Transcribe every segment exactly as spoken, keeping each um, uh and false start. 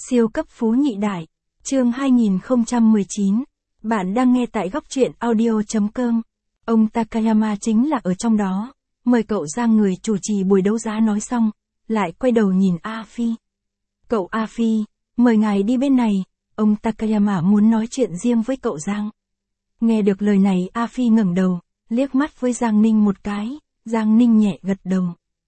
Siêu cấp phú nhị đại, chương hai nghìn không trăm mười chín. Bạn đang nghe tại góc truyện audio.com. Ông Takayama chính là ở trong đó. Mời cậu Giang người chủ trì buổi đấu giá nói xong, lại quay đầu nhìn A Phi. Cậu A Phi, mời ngài đi bên này, ông Takayama muốn nói chuyện riêng với cậu Giang. Nghe được lời này A Phi ngẩng đầu, liếc mắt với Giang Ninh một cái, Giang Ninh nhẹ gật đầu.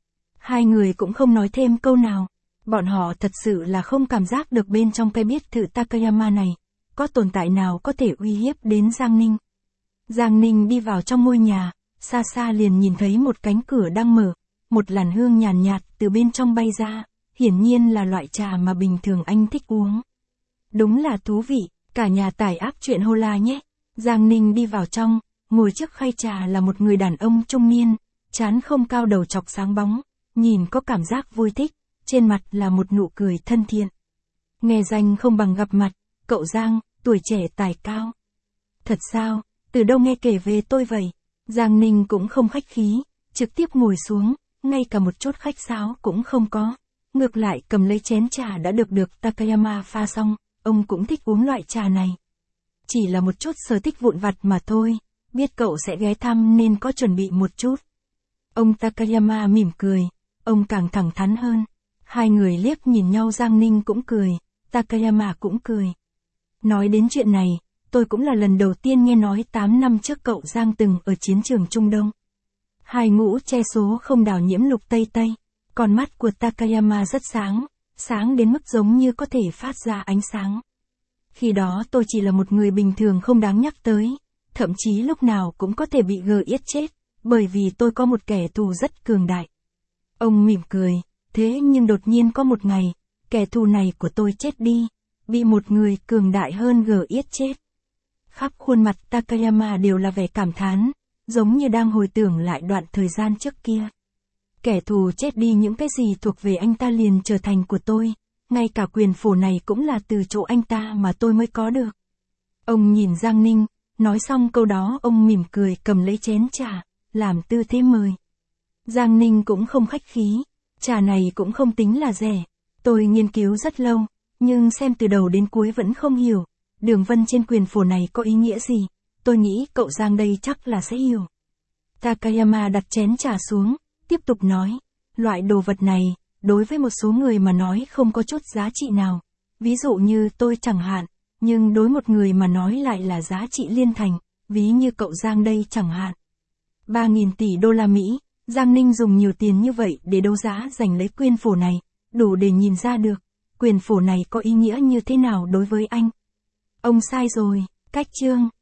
Hai người cũng không nói thêm câu nào. Bọn họ thật sự là không cảm giác được bên trong cái biệt thự Takayama này, có tồn tại nào có thể uy hiếp đến Giang Ninh. Giang Ninh đi vào trong ngôi nhà, xa xa liền nhìn thấy một cánh cửa đang mở, một làn hương nhàn nhạt, nhạt từ bên trong bay ra, hiển nhiên là loại trà mà bình thường anh thích uống. Đúng là thú vị, cả nhà tải app truyện Hola nhé. Giang Ninh đi vào trong, ngồi trước khay trà là một người đàn ông trung niên, trán không cao đầu chọc sáng bóng, nhìn có cảm giác vui thích. Trên mặt là một nụ cười thân thiện. Nghe danh không bằng gặp mặt, cậu Giang, tuổi trẻ tài cao. Thật sao, từ đâu nghe kể về tôi vậy? Giang Ninh cũng không khách khí, trực tiếp ngồi xuống, ngay cả một chút khách sáo cũng không có. Ngược lại cầm lấy chén trà đã được được Takayama pha xong, ông cũng thích uống loại trà này. Chỉ là một chút sở thích vụn vặt mà thôi, biết cậu sẽ ghé thăm nên có chuẩn bị một chút. Ông Takayama mỉm cười, ông càng thẳng thắn hơn. Hai người liếc nhìn nhau, Giang Ninh cũng cười, Takayama cũng cười. Nói đến chuyện này, tôi cũng là lần đầu tiên nghe nói tám năm trước cậu Giang từng ở chiến trường Trung Đông. Hai ngũ che số không đảo nhiễm lục tây tây, con mắt của Takayama rất sáng, sáng đến mức giống như có thể phát ra ánh sáng. Khi đó tôi chỉ là một người bình thường không đáng nhắc tới, thậm chí lúc nào cũng có thể bị gờ yết chết, bởi vì tôi có một kẻ thù rất cường đại. Ông mỉm cười. Thế nhưng đột nhiên có một ngày, kẻ thù này của tôi chết đi, bị một người cường đại hơn gờ yết chết. Khắp khuôn mặt Takayama đều là vẻ cảm thán, giống như đang hồi tưởng lại đoạn thời gian trước kia. Kẻ thù chết đi, những cái gì thuộc về anh ta liền trở thành của tôi, ngay cả quyền phổ này cũng là từ chỗ anh ta mà tôi mới có được. Ông nhìn Giang Ninh, nói xong câu đó ông mỉm cười cầm lấy chén trà, làm tư thế mời. Giang Ninh cũng không khách khí. Trà này cũng không tính là rẻ, tôi nghiên cứu rất lâu, nhưng xem từ đầu đến cuối vẫn không hiểu, đường vân trên quyền phổ này có ý nghĩa gì, tôi nghĩ cậu Giang đây chắc là sẽ hiểu. Takayama đặt chén trà xuống, tiếp tục nói, loại đồ vật này, đối với một số người mà nói không có chút giá trị nào, ví dụ như tôi chẳng hạn, nhưng đối một người mà nói lại là giá trị liên thành, ví như cậu Giang đây chẳng hạn. ba nghìn tỷ đô la Mỹ. Giang Ninh dùng nhiều tiền như vậy để đấu giá giành lấy quyền phổ này, đủ để nhìn ra được, quyền phổ này có ý nghĩa như thế nào đối với anh. Ông sai rồi, cách chương.